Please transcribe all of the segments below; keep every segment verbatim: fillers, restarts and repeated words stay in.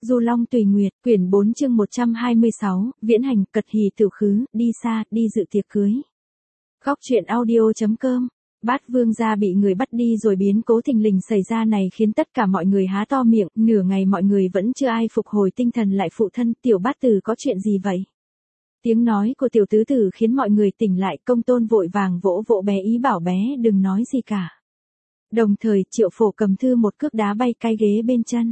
Du Long Tùy Nguyệt, quyển bốn chương một trăm hai mươi sáu, viễn hành, cật hỷ tửu khứ, đi xa, đi dự tiệc cưới. Góc truyện audio chấm com. Bát Vương gia bị người bắt đi rồi biến cố thình lình xảy ra này khiến tất cả mọi người há to miệng, nửa ngày mọi người vẫn chưa ai phục hồi tinh thần lại. Phụ thân, tiểu Bát Tử có chuyện gì vậy? Tiếng nói của tiểu tứ tử khiến mọi người tỉnh lại. Công Tôn vội vàng vỗ vỗ bé ý bảo bé đừng nói gì cả. Đồng thời Triệu Phổ cầm thư một cước đá bay cái ghế bên chân.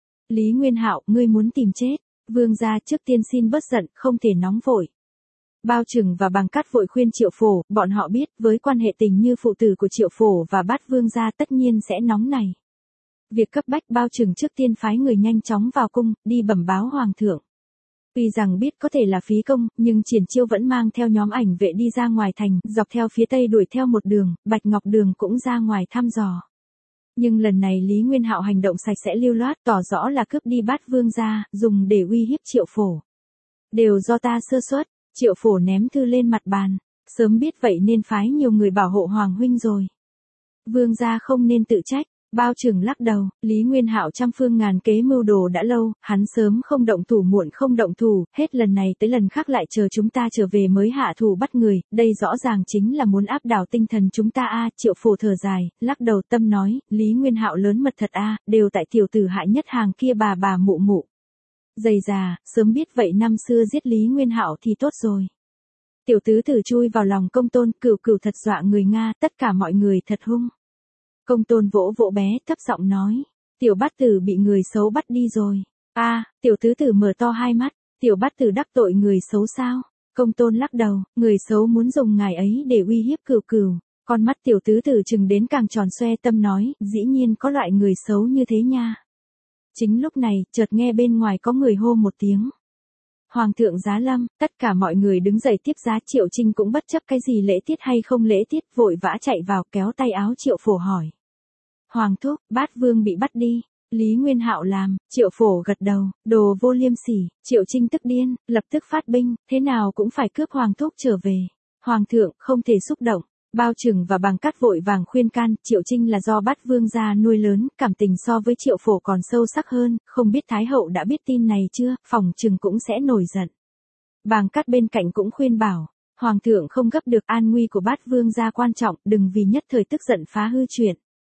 Lý Nguyên Hạo, ngươi muốn tìm chết. Vương gia trước tiên xin bớt giận, không thể nóng vội. Bao Trừng và Bàng Cát vội khuyên Triệu Phổ, bọn họ biết với quan hệ tình như phụ tử của Triệu Phổ và Bát Vương gia tất nhiên sẽ nóng này. Việc cấp bách, Bao Trừng trước tiên phái người nhanh chóng vào cung, đi bẩm báo hoàng thượng. Tuy rằng biết có thể là phí công, nhưng Triển Chiêu vẫn mang theo nhóm ảnh vệ đi ra ngoài thành, dọc theo phía tây đuổi theo một đường, Bạch Ngọc Đường cũng ra ngoài thăm dò. Nhưng lần này Lý Nguyên Hạo hành động sạch sẽ lưu loát, tỏ rõ là cướp đi Bát Vương gia, dùng để uy hiếp Triệu Phổ. Đều do ta sơ suất. Triệu Phổ ném thư lên mặt bàn. Sớm biết vậy nên phái nhiều người bảo hộ Hoàng huynh rồi. Vương gia không nên tự trách. Bao Trừng lắc đầu, Lý Nguyên Hạo trăm phương ngàn kế mưu đồ đã lâu, hắn sớm không động thủ muộn không động thủ, hết lần này tới lần khác lại chờ chúng ta trở về mới hạ thủ bắt người, đây rõ ràng chính là muốn áp đảo tinh thần chúng ta a. Triệu Phổ thở dài, lắc đầu tâm nói, Lý Nguyên Hạo lớn mật thật a, đều tại tiểu tử hại nhất hàng kia bà bà mụ mụ. Dày già, sớm biết vậy năm xưa giết Lý Nguyên Hạo thì tốt rồi. Tiểu tứ tử chui vào lòng Công Tôn, cửu cửu thật dọa người Nga, tất cả mọi người thật hung. Công Tôn vỗ vỗ bé, thấp giọng nói, tiểu Bát Tử bị người xấu bắt đi rồi. A, à, tiểu tứ tử mở to hai mắt, tiểu Bát Tử đắc tội người xấu sao? Công Tôn lắc đầu, người xấu muốn dùng ngài ấy để uy hiếp cửu cửu. Con mắt tiểu tứ tử trừng đến càng tròn xoe, tâm nói, dĩ nhiên có loại người xấu như thế nha. Chính lúc này, chợt nghe bên ngoài có người hô một tiếng. Hoàng thượng giá lâm, tất cả mọi người đứng dậy tiếp giá. Triệu Trinh cũng bất chấp cái gì lễ tiết hay không lễ tiết, vội vã chạy vào kéo tay áo Triệu Phổ hỏi. Hoàng thúc, Bát Vương bị bắt đi. Lý Nguyên Hạo làm. Triệu Phổ gật đầu, đồ vô liêm sỉ. Triệu Trinh tức điên, lập tức phát binh, thế nào cũng phải cướp Hoàng thúc trở về. Hoàng thượng không thể xúc động. Bao Trừng và Bàng Cát vội vàng khuyên can, Triệu Trinh là do Bát Vương gia nuôi lớn, cảm tình so với Triệu Phổ còn sâu sắc hơn, không biết Thái hậu đã biết tin này chưa, phòng Trừng cũng sẽ nổi giận. Bàng Cát bên cạnh cũng khuyên bảo, Hoàng thượng không gấp được, an nguy của Bát Vương gia quan trọng, đừng vì nhất thời tức giận phá hư chuyện.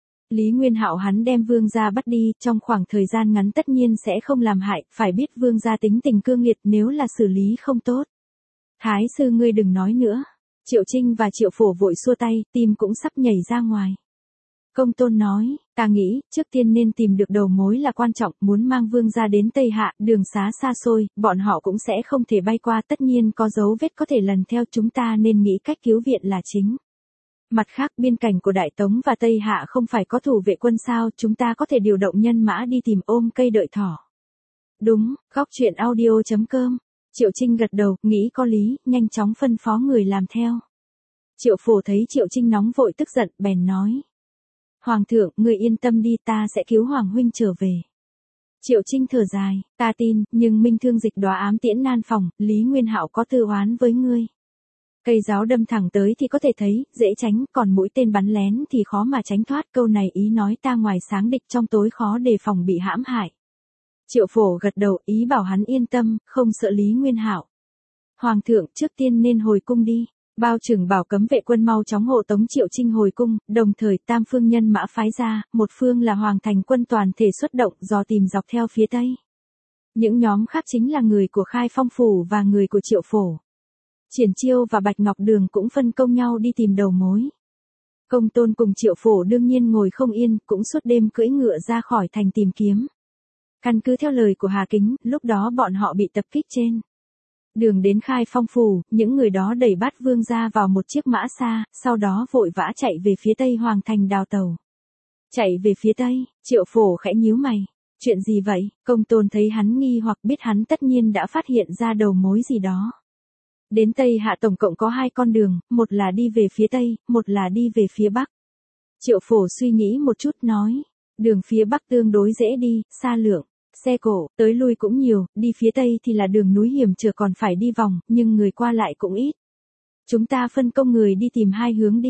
Lý Nguyên Hạo hắn đem Vương gia bắt đi, trong khoảng thời gian ngắn tất nhiên sẽ không làm hại, phải biết Vương gia tính tình cương liệt, nếu là xử lý không tốt. Thái sư ngươi đừng nói nữa. Triệu Trinh và Triệu Phổ vội xua tay, tim cũng sắp nhảy ra ngoài. Công Tôn nói, ta nghĩ, trước tiên nên tìm được đầu mối là quan trọng, muốn mang Vương gia đến Tây Hạ, đường xá xa xôi, bọn họ cũng sẽ không thể bay qua, tất nhiên có dấu vết có thể lần theo, chúng ta nên nghĩ cách cứu viện là chính. Mặt khác, biên cảnh của Đại Tống và Tây Hạ không phải có thủ vệ quân sao, chúng ta có thể điều động nhân mã đi tìm ôm cây đợi thỏ. Đúng, góc truyện audio chấm com. Triệu Trinh gật đầu, nghĩ có lý, nhanh chóng phân phó người làm theo. Triệu Phổ thấy Triệu Trinh nóng vội tức giận, bèn nói. Hoàng thượng, người yên tâm đi, ta sẽ cứu Hoàng huynh trở về. Triệu Trinh thở dài, ta tin, nhưng minh thương dịch đóa ám tiễn nan phòng, Lý Nguyên Hạo có tư oán với ngươi. Cây giáo đâm thẳng tới thì có thể thấy, dễ tránh, còn mũi tên bắn lén thì khó mà tránh thoát. Câu này ý nói ta ngoài sáng địch trong tối khó đề phòng bị hãm hại. Triệu Phổ gật đầu, ý bảo hắn yên tâm, không sợ Lý Nguyên Hạo. Hoàng thượng, trước tiên nên hồi cung đi. Bao Trừng bảo cấm vệ quân mau chóng hộ tống Triệu Trinh hồi cung, đồng thời tam phương nhân mã phái ra, một phương là Hoàng thành quân toàn thể xuất động, dò tìm dọc theo phía tây. Những nhóm khác chính là người của Khai Phong phủ và người của Triệu Phổ. Triển Chiêu và Bạch Ngọc Đường cũng phân công nhau đi tìm đầu mối. Công Tôn cùng Triệu Phổ đương nhiên ngồi không yên, cũng suốt đêm cưỡi ngựa ra khỏi thành tìm kiếm. Căn cứ theo lời của Hà Kính, lúc đó bọn họ bị tập kích trên đường đến Khai Phong phủ, những người đó đẩy Bát Vương gia vào một chiếc mã xa, sau đó vội vã chạy về phía tây Hoàng thành đào tàu. Chạy về phía tây, Triệu Phổ khẽ nhíu mày. Chuyện gì vậy? Công Tôn thấy hắn nghi hoặc biết hắn tất nhiên đã phát hiện ra đầu mối gì đó. Đến Tây Hạ tổng cộng có hai con đường, một là đi về phía Tây, một là đi về phía Bắc. Triệu Phổ suy nghĩ một chút nói, đường phía Bắc tương đối dễ đi, xa lượng, xe cộ, tới lui cũng nhiều, đi phía Tây thì là đường núi hiểm trở còn phải đi vòng, nhưng người qua lại cũng ít. Chúng ta phân công người đi tìm hai hướng đi.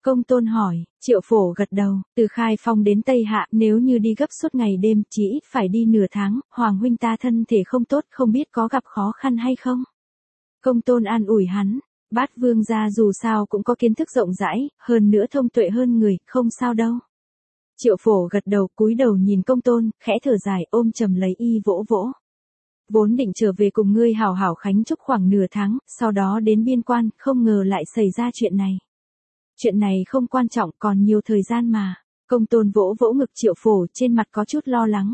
Công tôn hỏi, Triệu Phổ gật đầu, từ Khai Phong đến Tây Hạ, nếu như đi gấp suốt ngày đêm, chỉ ít phải đi nửa tháng, Hoàng huynh ta thân thể không tốt, không biết có gặp khó khăn hay không. Công tôn an ủi hắn, Bát Vương gia dù sao cũng có kiến thức rộng rãi, hơn nữa thông tuệ hơn người, không sao đâu. Triệu Phổ gật đầu, cúi đầu nhìn công tôn, khẽ thở dài, ôm chầm lấy y vỗ vỗ. Vốn định trở về cùng ngươi hảo hảo khánh chúc khoảng nửa tháng, sau đó đến biên quan, không ngờ lại xảy ra chuyện này. Chuyện này không quan trọng, còn nhiều thời gian mà. Công tôn vỗ vỗ ngực Triệu Phổ, trên mặt có chút lo lắng.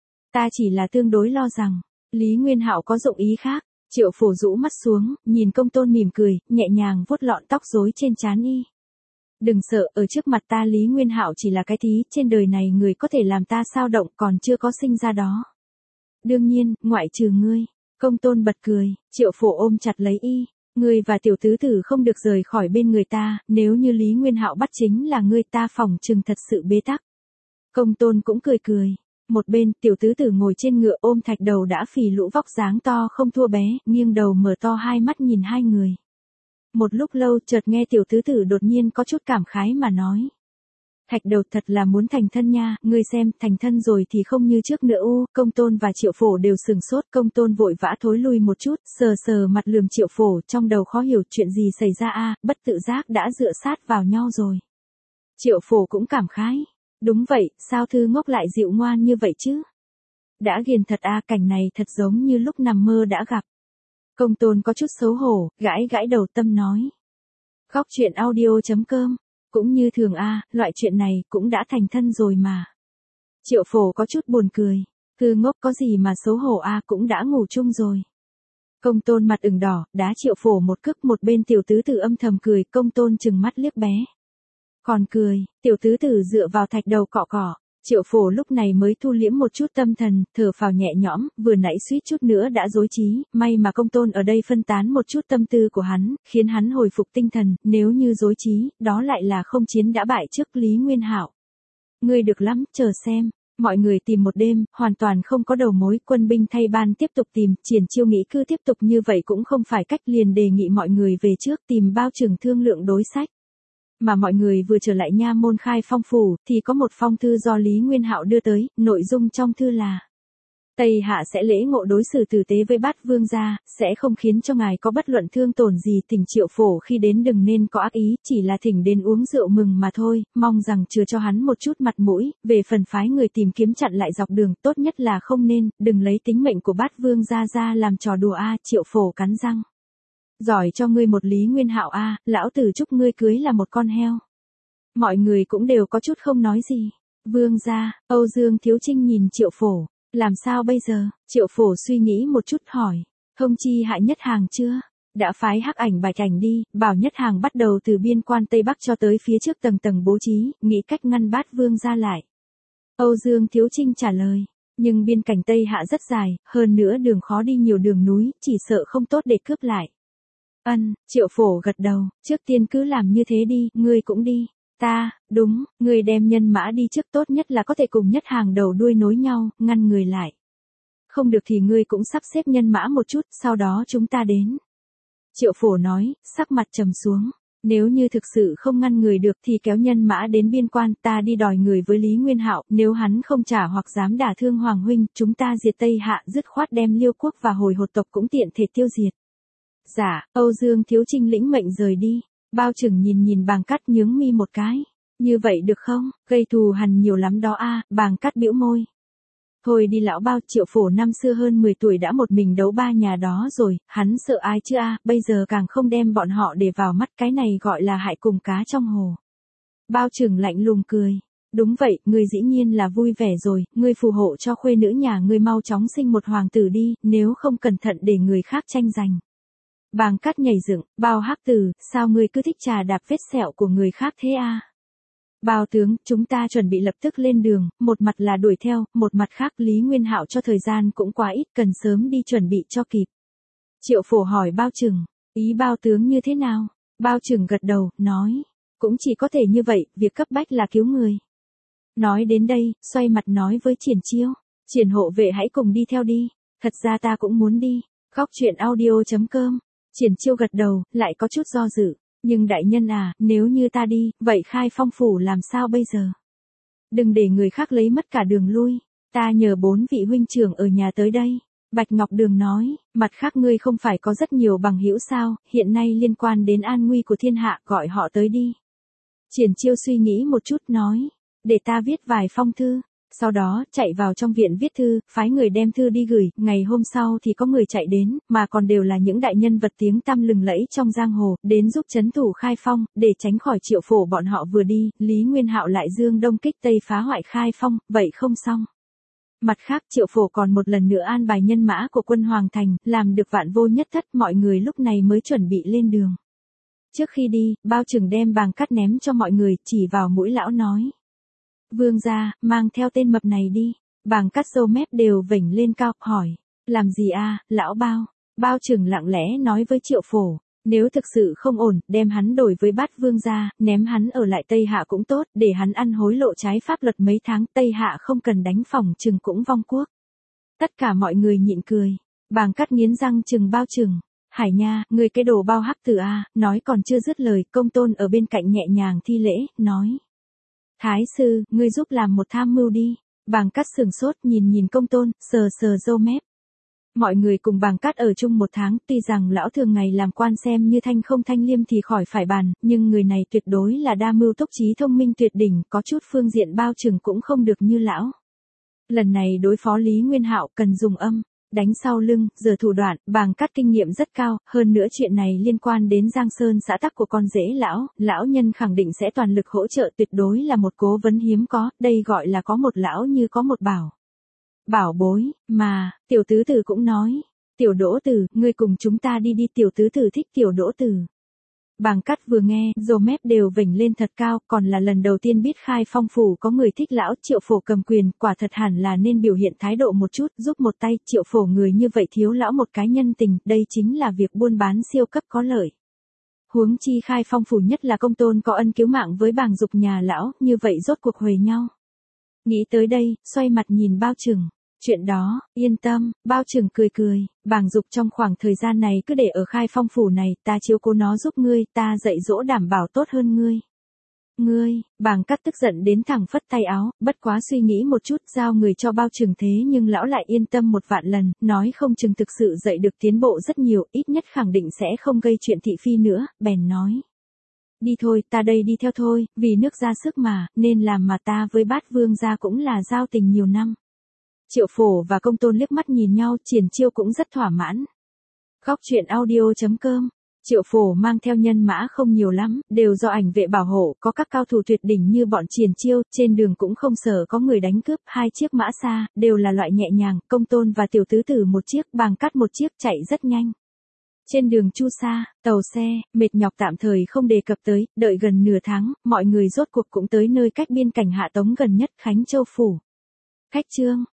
Ta chỉ là tương đối lo rằng, Lý Nguyên Hạo có dụng ý khác. Triệu Phổ rũ mắt xuống, nhìn công tôn mỉm cười, nhẹ nhàng vuốt lọn tóc rối trên trán y. Đừng sợ, ở trước mặt ta Lý Nguyên Hạo chỉ là cái thí, trên đời này người có thể làm ta sao động còn chưa có sinh ra đó. Đương nhiên, ngoại trừ ngươi. Công tôn bật cười, Triệu Phổ ôm chặt lấy y. Ngươi và tiểu tứ tử không được rời khỏi bên người ta, nếu như Lý Nguyên Hạo bắt chính là ngươi ta phòng trừng thật sự bế tắc. Công tôn cũng cười cười. Một bên, tiểu tứ tử ngồi trên ngựa ôm thạch đầu đã phì lũ vóc dáng to không thua bé, nghiêng đầu mở to hai mắt nhìn hai người. Một lúc lâu chợt nghe tiểu tứ tử đột nhiên có chút cảm khái mà nói. Thạch đầu thật là muốn thành thân nha, ngươi xem, thành thân rồi thì không như trước nữa u. Công tôn và Triệu Phổ đều sừng sốt, công tôn vội vã thối lui một chút, sờ sờ mặt lườm Triệu Phổ, trong đầu khó hiểu chuyện gì xảy ra a, bất tự giác đã dựa sát vào nhau rồi. Triệu Phổ cũng cảm khái. Đúng vậy, sao thư ngốc lại dịu ngoan như vậy chứ? Đã ghiền thật a, cảnh này thật giống như lúc nằm mơ đã gặp. Công tôn có chút xấu hổ, gãi gãi đầu tâm nói. Góc truyện audio chấm com, cũng như thường a, loại chuyện này cũng đã thành thân rồi mà. Triệu Phổ có chút buồn cười, thư ngốc có gì mà xấu hổ a, cũng đã ngủ chung rồi. Công tôn mặt ửng đỏ, đá Triệu Phổ một cước, một bên tiểu tứ tử âm thầm cười, công tôn chừng mắt liếc bé. Còn cười, tiểu tứ tử dựa vào thạch đầu cọ cọ. Triệu Phổ lúc này mới thu liễm một chút tâm thần, thở phào nhẹ nhõm, vừa nãy suýt chút nữa đã rối trí, may mà công tôn ở đây phân tán một chút tâm tư của hắn, khiến hắn hồi phục tinh thần, nếu như rối trí, đó lại là không chiến đã bại trước Lý Nguyên Hạo. Ngươi được lắm, chờ xem. Mọi người tìm một đêm, hoàn toàn không có đầu mối, quân binh thay ban tiếp tục tìm, Triển Chiêu nghĩ cứ tiếp tục như vậy cũng không phải cách, liền đề nghị mọi người về trước tìm Bao Trừng thương lượng đối sách. Mà mọi người vừa trở lại nha môn Khai Phong phủ, thì có một phong thư do Lý Nguyên Hạo đưa tới, nội dung trong thư là: Tây Hạ sẽ lễ ngộ đối xử tử tế với Bát Vương gia, sẽ không khiến cho ngài có bất luận thương tổn gì, thỉnh Triệu Phổ khi đến đừng nên có ác ý, chỉ là thỉnh đến uống rượu mừng mà thôi, mong rằng chừa cho hắn một chút mặt mũi, về phần phái người tìm kiếm chặn lại dọc đường, tốt nhất là không nên, đừng lấy tính mệnh của Bát Vương gia ra làm trò đùa a. Triệu Phổ cắn răng. Giỏi cho ngươi một Lý Nguyên Hạo a, lão tử chúc ngươi cưới là một con heo. Mọi người cũng đều có chút không nói gì. Vương gia, Âu Dương Thiếu Trinh nhìn Triệu Phổ, làm sao bây giờ? Triệu Phổ suy nghĩ một chút hỏi, thông chi Hạ Nhất Hàng chưa? Đã phái Hắc Ảnh Bạch Ảnh đi, bảo Nhất Hàng bắt đầu từ biên quan Tây Bắc cho tới phía trước tầng tầng bố trí, nghĩ cách ngăn Bát Vương gia lại. Âu Dương Thiếu Trinh trả lời, nhưng biên cảnh Tây Hạ rất dài, hơn nữa đường khó đi nhiều đường núi, chỉ sợ không tốt để cướp lại. Ân, Triệu Phổ gật đầu, trước tiên cứ làm như thế đi, ngươi cũng đi. Ta, đúng, ngươi đem nhân mã đi trước, tốt nhất là có thể cùng Nhất Hàng đầu đuôi nối nhau, ngăn người lại. Không được thì ngươi cũng sắp xếp nhân mã một chút, sau đó chúng ta đến. Triệu Phổ nói, sắc mặt trầm xuống. Nếu như thực sự không ngăn người được thì kéo nhân mã đến biên quan, ta đi đòi người với Lý Nguyên Hạo, nếu hắn không trả hoặc dám đả thương Hoàng huynh, chúng ta diệt Tây Hạ, dứt khoát đem Liêu quốc và Hồi Hột tộc cũng tiện thể tiêu diệt. Dạ, Âu Dương Thiếu Trinh lĩnh mệnh rời đi. Bao Trừng nhìn nhìn Bàng Cát nhướng mi một cái. Như vậy được không, gây thù hằn nhiều lắm đó a. Bàng Cát bĩu môi. Thôi đi lão Bao, Triệu Phổ năm xưa hơn mười tuổi đã một mình đấu ba nhà đó rồi, hắn sợ ai chứ a, bây giờ càng không đem bọn họ để vào mắt, cái này gọi là hại cùng cá trong hồ. Bao Trừng lạnh lùng cười. Đúng vậy, ngươi dĩ nhiên là vui vẻ rồi, ngươi phù hộ cho khuê nữ nhà ngươi mau chóng sinh một hoàng tử đi, nếu không cẩn thận để người khác tranh giành. Bàng Cát nhảy dựng, Bao Hắc Tử, sao ngươi cứ thích trà đạp vết sẹo của người khác thế a? Bao tướng, chúng ta chuẩn bị lập tức lên đường, một mặt là đuổi theo, một mặt khác Lý Nguyên Hạo cho thời gian cũng quá ít, cần sớm đi chuẩn bị cho kịp. Triệu Phổ hỏi Bao Trừng, ý Bao tướng như thế nào? Bao Trừng gật đầu, nói, cũng chỉ có thể như vậy, việc cấp bách là cứu người. Nói đến đây, xoay mặt nói với Triển Chiêu, Triển hộ vệ hãy cùng đi theo đi, thật ra ta cũng muốn đi. Góc truyện audio chấm com. Triển Chiêu gật đầu, lại có chút do dự, Nhưng đại nhân à, nếu như ta đi, vậy Khai Phong phủ làm sao bây giờ? Đừng để người khác lấy mất cả đường lui, ta nhờ bốn vị huynh trưởng ở nhà tới đây. Bạch Ngọc Đường nói, mặt khác ngươi không phải có rất nhiều bằng hữu sao, hiện nay liên quan đến an nguy của thiên hạ, gọi họ tới đi. Triển Chiêu suy nghĩ một chút nói, để ta viết vài phong thư. Sau đó, chạy vào trong viện viết thư, phái người đem thư đi gửi, ngày hôm sau thì có người chạy đến, mà còn đều là những đại nhân vật tiếng tăm lừng lẫy trong giang hồ, đến giúp trấn thủ Khai Phong, để tránh khỏi Triệu Phổ bọn họ vừa đi, Lý Nguyên Hạo lại dương đông kích tây phá hoại Khai Phong, vậy không xong. Mặt khác Triệu Phổ còn một lần nữa an bài nhân mã của quân Hoàng Thành, làm được vạn vô nhất thất, mọi người lúc này mới chuẩn bị lên đường. Trước khi đi, Bao Trừng đem bàng cắt ném cho mọi người, chỉ vào mũi lão nói. Vương gia, mang theo tên mập này đi. Bàng cắt râu mép đều vểnh lên cao, hỏi. Làm gì a, lão Bao? Bao Trừng lặng lẽ nói với Triệu Phổ. Nếu thực sự không ổn, đem hắn đổi với Bát Vương gia, ném hắn ở lại Tây Hạ cũng tốt, để hắn ăn hối lộ trái pháp luật mấy tháng, Tây Hạ không cần đánh phòng Trừng cũng vong quốc. Tất cả mọi người nhịn cười. Bàng cắt nghiến răng chừng Bao Trừng. Hải nha, người cái đồ bao hắc tử a, nói còn chưa dứt lời, Công Tôn ở bên cạnh nhẹ nhàng thi lễ, nói. Thái sư, ngươi giúp làm một tham mưu đi. Bàng cắt sừng sốt nhìn nhìn Công Tôn, sờ sờ râu mép. Mọi người cùng Bàng cắt ở chung một tháng, tuy rằng lão thường ngày làm quan xem như thanh không thanh liêm thì khỏi phải bàn, nhưng người này tuyệt đối là đa mưu túc trí thông minh tuyệt đỉnh, có chút phương diện Bao Trừng cũng không được như lão. Lần này đối phó Lý Nguyên Hạo cần dùng âm, đánh sau lưng, giờ thủ đoạn, Bàng cắt kinh nghiệm rất cao, hơn nữa chuyện này liên quan đến Giang Sơn xã tắc của con rể lão, lão nhân khẳng định sẽ toàn lực hỗ trợ, tuyệt đối là một cố vấn hiếm có, đây gọi là có một lão như có một bảo. Bảo bối, mà, tiểu tứ tử cũng nói, tiểu Đỗ Tử, ngươi cùng chúng ta đi đi, tiểu tứ tử thích tiểu Đỗ Tử. Bàng cắt vừa nghe, râu mép đều vểnh lên thật cao, còn là lần đầu tiên biết Khai Phong phủ có người thích lão. Triệu Phổ cầm quyền, quả thật hẳn là nên biểu hiện thái độ một chút, giúp một tay. Triệu Phổ người như vậy thiếu lão một cái nhân tình, đây chính là việc buôn bán siêu cấp có lợi. Huống chi Khai Phong phủ nhất là Công Tôn có ân cứu mạng với Bàng Dục nhà lão, như vậy rốt cuộc huề nhau. Nghĩ tới đây, xoay mặt nhìn Bao Trừng. Chuyện đó, yên tâm, Bao Trừng cười cười, Bàng Dục trong khoảng thời gian này cứ để ở Khai Phong phủ này, ta chiếu cố nó giúp ngươi, ta dạy dỗ đảm bảo tốt hơn ngươi. Ngươi, Bàng cắt tức giận đến thẳng phất tay áo, bất quá suy nghĩ một chút, giao người cho Bao Trừng thế nhưng lão lại yên tâm một vạn lần, nói không chừng thực sự dạy được tiến bộ rất nhiều, ít nhất khẳng định sẽ không gây chuyện thị phi nữa, bèn nói. Đi thôi, ta đây đi theo thôi, vì nước ra sức mà, nên làm mà ta với Bát Vương gia cũng là giao tình nhiều năm. Triệu Phổ và Công Tôn liếc mắt nhìn nhau, Triển Chiêu cũng rất thỏa mãn. Góc truyện audio chấm com. Triệu Phổ mang theo nhân mã không nhiều lắm, đều do ảnh vệ bảo hộ, có các cao thủ tuyệt đỉnh như bọn Triển Chiêu, trên đường cũng không sợ có người đánh cướp, hai chiếc mã xa, đều là loại nhẹ nhàng, Công Tôn và tiểu tứ tử một chiếc, Bàng cắt một chiếc, chạy rất nhanh. Trên đường chu sa, tàu xe, mệt nhọc tạm thời không đề cập tới, đợi gần nửa tháng, mọi người rốt cuộc cũng tới nơi cách biên cảnh Hạ Tống gần nhất, Khánh Châu phủ. Khách trương,